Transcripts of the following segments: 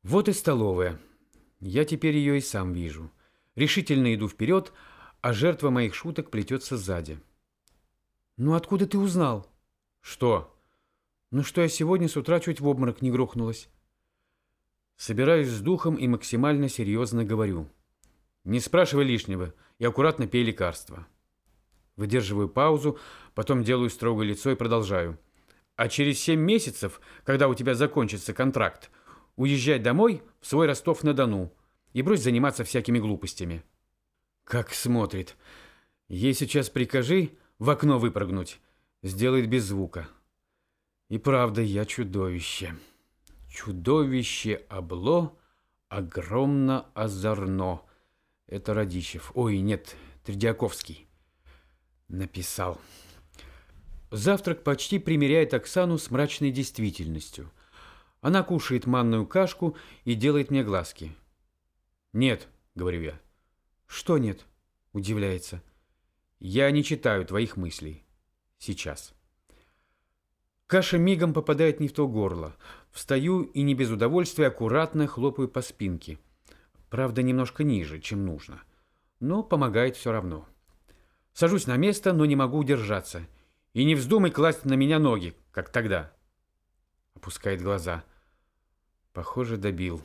Вот и столовая. Я теперь ее и сам вижу. Решительно иду вперед, а жертва моих шуток плетется сзади. «Ну откуда ты узнал?» «Что?» «Ну что я сегодня с утра чуть в обморок не грохнулась». Собираюсь с духом и максимально серьезно говорю. «Не спрашивай лишнего и аккуратно пей лекарства». Выдерживаю паузу, потом делаю строгое лицо и продолжаю. «А через 7 месяцев, когда у тебя закончится контракт, уезжай домой в свой Ростов-на-Дону и брось заниматься всякими глупостями». Как смотрит. Ей сейчас прикажи в окно выпрыгнуть. Сделает без звука. И правда, я чудовище. Чудовище обло, огромно озорно. Это Радищев. Ой, нет, Тредиаковский. Написал. Завтрак почти примиряет Оксану с мрачной действительностью. Она кушает манную кашку и делает мне глазки. «Нет», — говорю я. «Что нет?» — удивляется. «Я не читаю твоих мыслей. Сейчас». Каша мигом попадает не в то горло. Встаю и не без удовольствия аккуратно хлопаю по спинке. Правда, немножко ниже, чем нужно. Но помогает все равно. Сажусь на место, но не могу удержаться. И не вздумай класть на меня ноги, как тогда. Опускает глаза. Похоже, добил.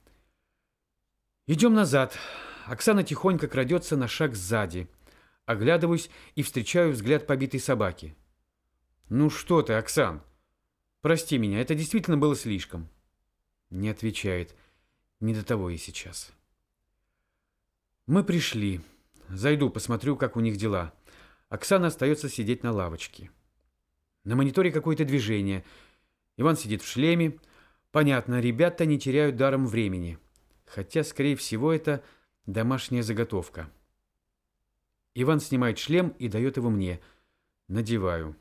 Идем назад. Оксана тихонько крадется на шаг сзади. Оглядываюсь и встречаю взгляд побитой собаки. «Ну что ты, Оксан? Прости меня, это действительно было слишком». Не отвечает. Не до того и сейчас. Мы пришли. Зайду, посмотрю, как у них дела. Оксана остается сидеть на лавочке. На мониторе какое-то движение. Иван сидит в шлеме. Понятно, ребята не теряют даром времени. Хотя, скорее всего, это домашняя заготовка. Иван снимает шлем и дает его мне. Надеваю.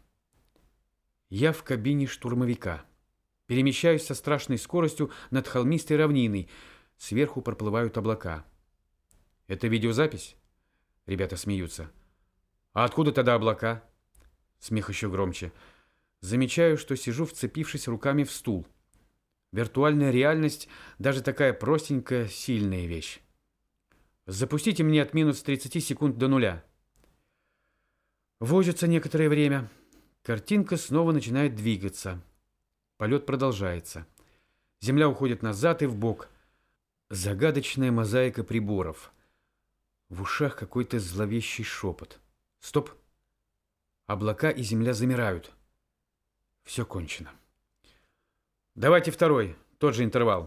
Я в кабине штурмовика. Перемещаюсь со страшной скоростью над холмистой равниной. Сверху проплывают облака. Это видеозапись? Ребята смеются. А откуда тогда облака? Смех еще громче. Замечаю, что сижу, вцепившись руками в стул. Виртуальная реальность, даже такая простенькая, сильная вещь. Запустите мне от минус 30 секунд до нуля. Возится некоторое время. Картинка снова начинает двигаться. Полет продолжается. Земля уходит назад и вбок. Загадочная мозаика приборов. В ушах какой-то зловещий шепот. Стоп. Облака и земля замирают. Все кончено. Давайте второй, тот же интервал.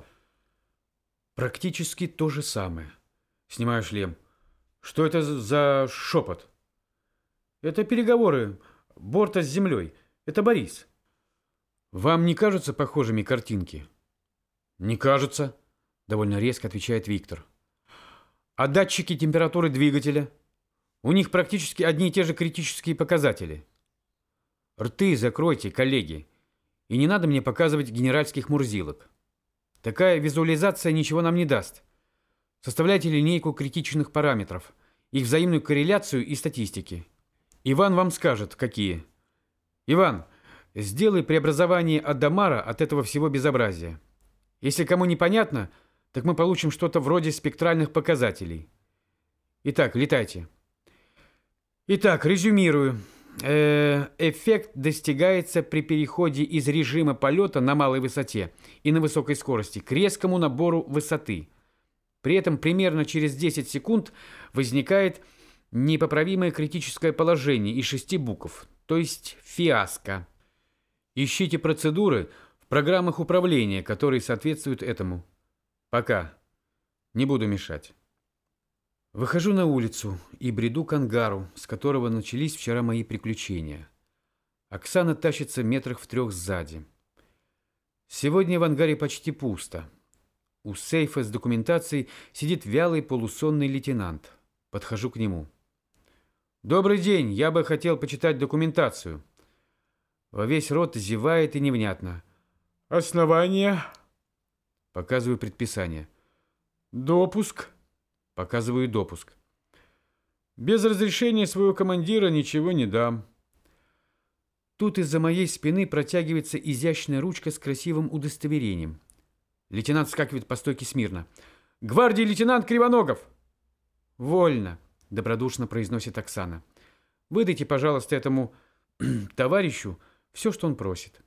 Практически то же самое. Снимаю шлем. Что это за шепот? Это переговоры борта с землей. Это Борис. Вам не кажутся похожими картинки? Не кажется, довольно резко отвечает Виктор. А датчики температуры двигателя? У них практически одни и те же критические показатели. Рты закройте, коллеги. И не надо мне показывать генеральских мурзилок. Такая визуализация ничего нам не даст. Составляйте линейку критичных параметров, их взаимную корреляцию и статистики. Иван вам скажет, какие. Иван, сделай преобразование Адамара от этого всего безобразия. Если кому непонятно, так мы получим что-то вроде спектральных показателей. Итак, летайте. Итак, резюмирую. Эффект достигается при переходе из режима полета на малой высоте и на высокой скорости к резкому набору высоты. При этом примерно через 10 секунд возникает непоправимое критическое положение из 6 букв, то есть фиаско. Ищите процедуры в программах управления, которые соответствуют этому. Пока. Не буду мешать. Выхожу на улицу и бреду к ангару, с которого начались вчера мои приключения. Оксана тащится метрах в 3 сзади. Сегодня в ангаре почти пусто. У сейфа с документацией сидит вялый полусонный лейтенант. Подхожу к нему. «Добрый день, я бы хотел почитать документацию». Во весь рот зевает и невнятно. «Основание?» Показываю предписание. «Допуск?» Показываю допуск. «Без разрешения своего командира ничего не дам». Тут из-за моей спины протягивается изящная ручка с красивым удостоверением. Лейтенант вскакивает по стойке смирно. «Гвардии лейтенант Кривоногов!» «Вольно», — добродушно произносит Оксана. «Выдайте, пожалуйста, этому товарищу все, что он просит».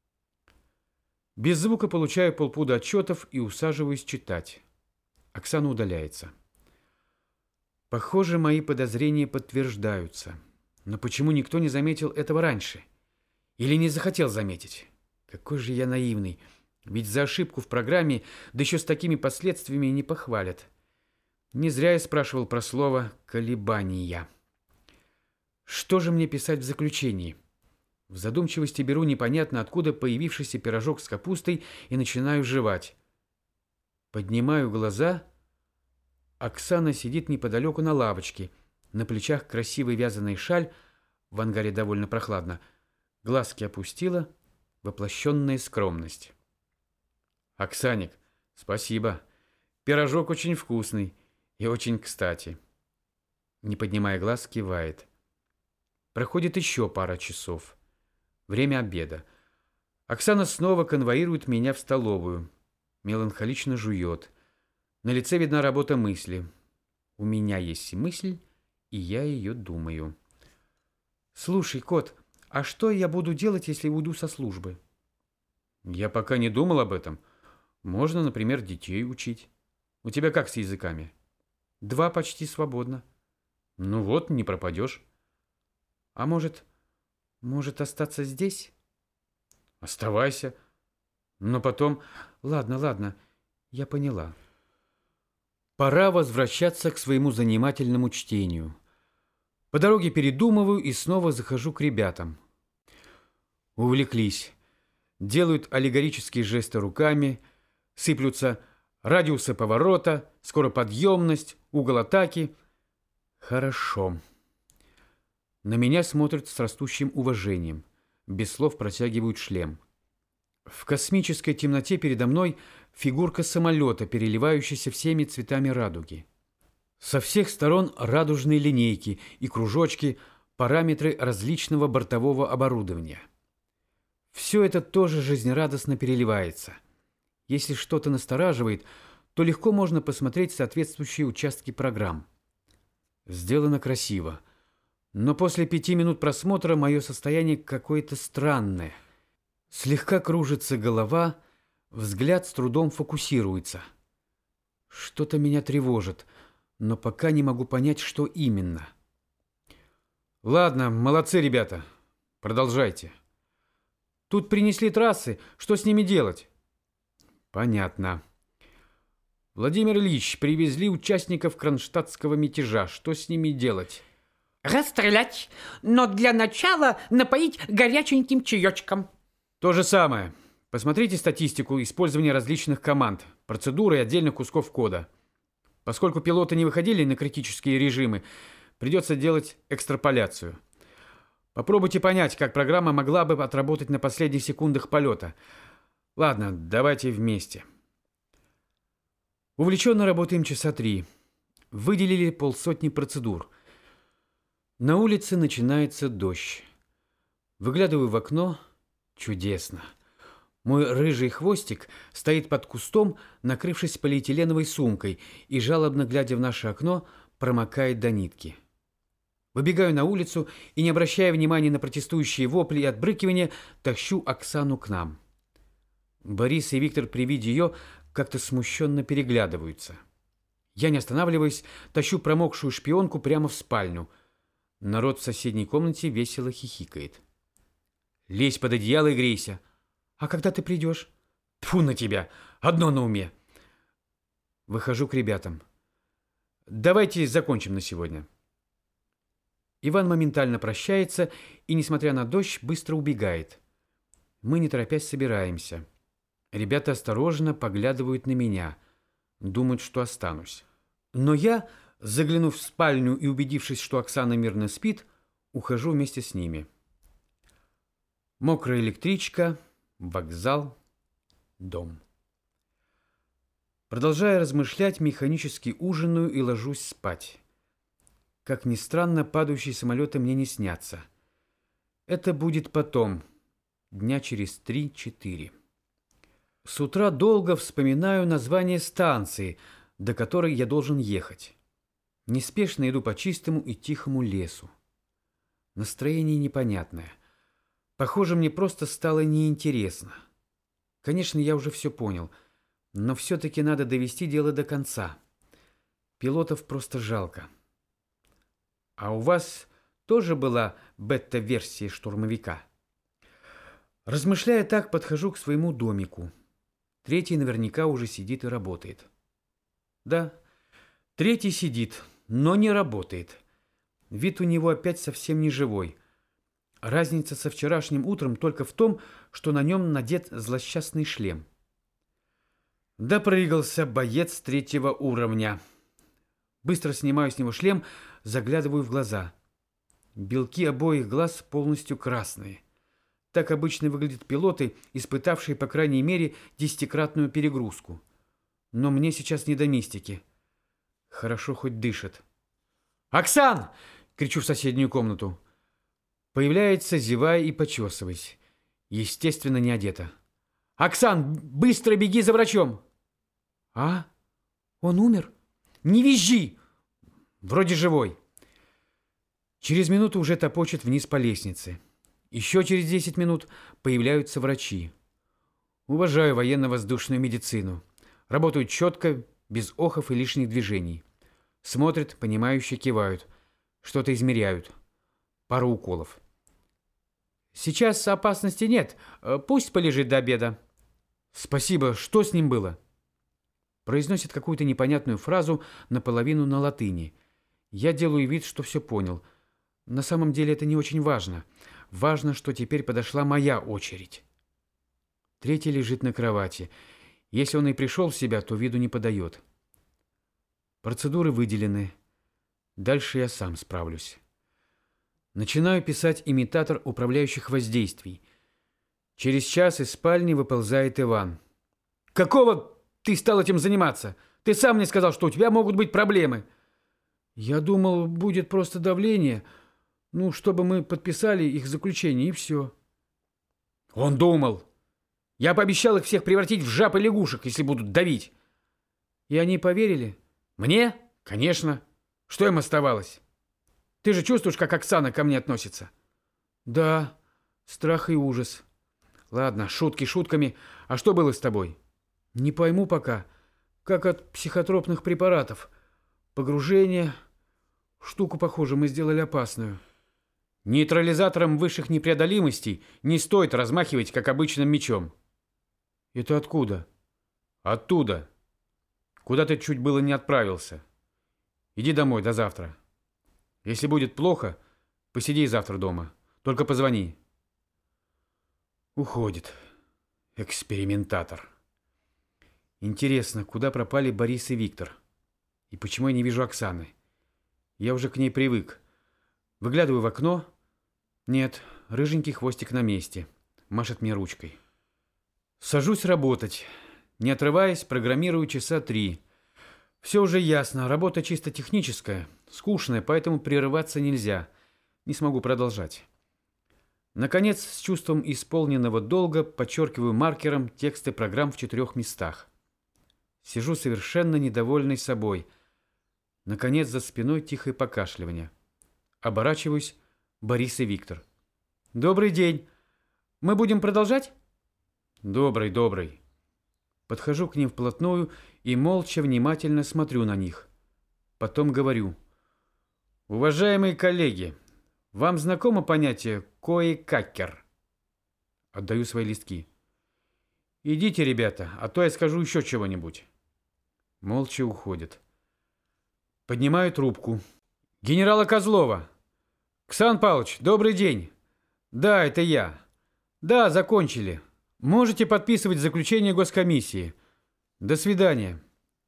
Без звука получаю полпуда отчетов и усаживаюсь читать. Оксана удаляется. Похоже, мои подозрения подтверждаются. Но почему никто не заметил этого раньше? Или не захотел заметить? Какой же я наивный. Ведь за ошибку в программе, да еще с такими последствиями, не похвалят. Не зря я спрашивал про слово «колебания». Что же мне писать в заключении? В задумчивости беру непонятно откуда появившийся пирожок с капустой и начинаю жевать. Поднимаю глаза. Оксана сидит неподалеку на лавочке. На плечах красивый вязаный шаль. В ангаре довольно прохладно. Глазки опустила. Воплощенная скромность. «Оксаник, спасибо. Пирожок очень вкусный и очень кстати». Не поднимая глаз, кивает. Проходит еще пара часов. Время обеда. Оксана снова конвоирует меня в столовую. Меланхолично жует. На лице видна работа мысли. У меня есть мысль, и я ее думаю. «Слушай, кот, а что я буду делать, если уйду со службы?» «Я пока не думал об этом. Можно, например, детей учить. У тебя как с языками?» «2 почти свободно». «Ну вот, не пропадешь». «А может остаться здесь?» «Оставайся. Но потом...» Ладно, я поняла. Пора возвращаться к своему занимательному чтению. По дороге передумываю и снова захожу к ребятам. Увлеклись. Делают аллегорические жесты руками, сыплются радиусы поворота, скороподъемность, угол атаки. Хорошо. На меня смотрят с растущим уважением. Без слов протягивают шлем. В космической темноте передо мной фигурка самолета, переливающаяся всеми цветами радуги. Со всех сторон радужные линейки и кружочки, параметры различного бортового оборудования. Все это тоже жизнерадостно переливается. Если что-то настораживает, то легко можно посмотреть соответствующие участки программ. Сделано красиво. Но после 5 минут просмотра мое состояние какое-то странное. Слегка кружится голова, взгляд с трудом фокусируется. Что-то меня тревожит, но пока не могу понять, что именно. Ладно, молодцы, ребята. Продолжайте. Тут принесли трассы, что с ними делать? Понятно. Владимир Ильич, привезли участников кронштадтского мятежа. Что с ними делать? Расстрелять, но для начала напоить горяченьким чаечком. То же самое. Посмотрите статистику использования различных команд, процедур и отдельных кусков кода. Поскольку пилоты не выходили на критические режимы, придется делать экстраполяцию. Попробуйте понять, как программа могла бы отработать на последних секундах полета. Ладно, давайте вместе. Увлеченно работаем часа 3. Выделили 50 процедур. На улице начинается дождь. Выглядываю в окно. Чудесно. Мой рыжий хвостик стоит под кустом, накрывшись полиэтиленовой сумкой, и, жалобно глядя в наше окно, промокает до нитки. Выбегаю на улицу и, не обращая внимания на протестующие вопли и отбрыкивания, тащу Оксану к нам. Борис и Виктор при виде ее как-то смущенно переглядываются. Я, не останавливаясь, тащу промокшую шпионку прямо в спальню. Народ в соседней комнате весело хихикает. «Лезь под одеяло и грейся». «А когда ты придешь?» «Тьфу на тебя! Одно на уме!» Выхожу к ребятам. «Давайте закончим на сегодня». Иван моментально прощается и, несмотря на дождь, быстро убегает. Мы, не торопясь, собираемся. Ребята осторожно поглядывают на меня. Думают, что останусь. Но я, заглянув в спальню и убедившись, что Оксана мирно спит, ухожу вместе с ними. Мокрая электричка, вокзал, дом. Продолжая размышлять, механически ужинаю и ложусь спать. Как ни странно, падающие самолеты мне не снятся. Это будет потом, дня через 3-4. С утра долго вспоминаю название станции, до которой я должен ехать. Неспешно иду по чистому и тихому лесу. Настроение непонятное. Похоже, мне просто стало неинтересно. Конечно, я уже все понял, но все-таки надо довести дело до конца. Пилотов просто жалко. А у вас тоже была бета-версия штурмовика? Размышляя так, подхожу к своему домику. Третий наверняка уже сидит и работает. Да, третий сидит, но не работает. Вид у него опять совсем не живой. Разница со вчерашним утром только в том, что на нем надет злосчастный шлем. Допрыгался боец третьего уровня. Быстро снимаю с него шлем, заглядываю в глаза. Белки обоих глаз полностью красные. Так обычно выглядят пилоты, испытавшие по крайней мере 10-кратную перегрузку. Но мне сейчас не до мистики. Хорошо хоть дышит. «Оксан!» — кричу в соседнюю комнату. Появляется, зевая и почесываясь. Естественно, не одета. «Оксан, быстро беги за врачом!» «А? Он умер?» «Не визжи! Вроде живой». Через минуту уже топочет вниз по лестнице. Еще через 10 минут появляются врачи. Уважаю военно-воздушную медицину. Работают четко, без охов и лишних движений. Смотрят, понимающе кивают. Что-то измеряют. Пару уколов. «Сейчас опасности нет. Пусть полежит до обеда». «Спасибо. Что с ним было?» Произносит какую-то непонятную фразу наполовину на латыни. Я делаю вид, что все понял. На самом деле это не очень важно. Важно, что теперь подошла моя очередь. Третий лежит на кровати. Если он и пришел в себя, то виду не подает. Процедуры выделены. Дальше я сам справлюсь. Начинаю писать имитатор управляющих воздействий. Через час из спальни выползает Иван. «Какого ты стал этим заниматься? Ты сам мне сказал, что у тебя могут быть проблемы». «Я думал, будет просто давление. Ну, чтобы мы подписали их заключение, и все». «Он думал. Я пообещал их всех превратить в жаб и лягушек, если будут давить». «И они поверили?» «Мне? Конечно. Что им оставалось? Ты же чувствуешь, как Оксана ко мне относится?» «Да, страх и ужас». «Ладно, шутки шутками. А что было с тобой?» «Не пойму пока. Как от психотропных препаратов. Погружение. Штуку, похоже, мы сделали опасную». Нейтрализатором высших непреодолимостей не стоит размахивать, как обычным мечом. «Это откуда?» Оттуда. Куда ты чуть было не отправился. Иди домой до завтра. Если будет плохо, посиди завтра дома. Только позвони». Уходит. Экспериментатор. Интересно, куда пропали Борис и Виктор? И почему я не вижу Оксаны? Я уже к ней привык. Выглядываю в окно. Нет, рыженький хвостик на месте. Машет мне ручкой. Сажусь работать. Не отрываясь, программирую часа 3. Все уже ясно. Работа чисто техническая. Скучная, поэтому прерываться нельзя. Не смогу продолжать. Наконец, с чувством исполненного долга подчеркиваю маркером тексты программ в 4 местах. Сижу совершенно недовольный собой. Наконец, за спиной тихое покашливание. Оборачиваюсь. Борис и Виктор. «Добрый день. Мы будем продолжать?» «Добрый, добрый». Подхожу к ним вплотную и молча внимательно смотрю на них. Потом говорю. «Уважаемые коллеги, вам знакомо понятие «коекакер»?» Отдаю свои листки. «Идите, ребята, а то я скажу еще чего-нибудь». Молча уходят. Поднимаю трубку. «Генерала Козлова!» «Ксан Павлович, добрый день!» «Да, это я. Да, закончили. Можете подписывать заключение госкомиссии. До свидания».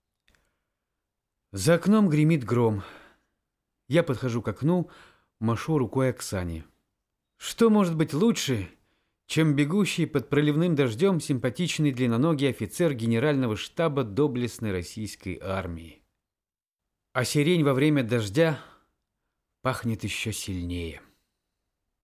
За окном гремит гром. Я подхожу к окну, машу рукой Оксане. Что может быть лучше, чем бегущий под проливным дождем симпатичный длинноногий офицер генерального штаба доблестной российской армии? А сирень во время дождя пахнет еще сильнее.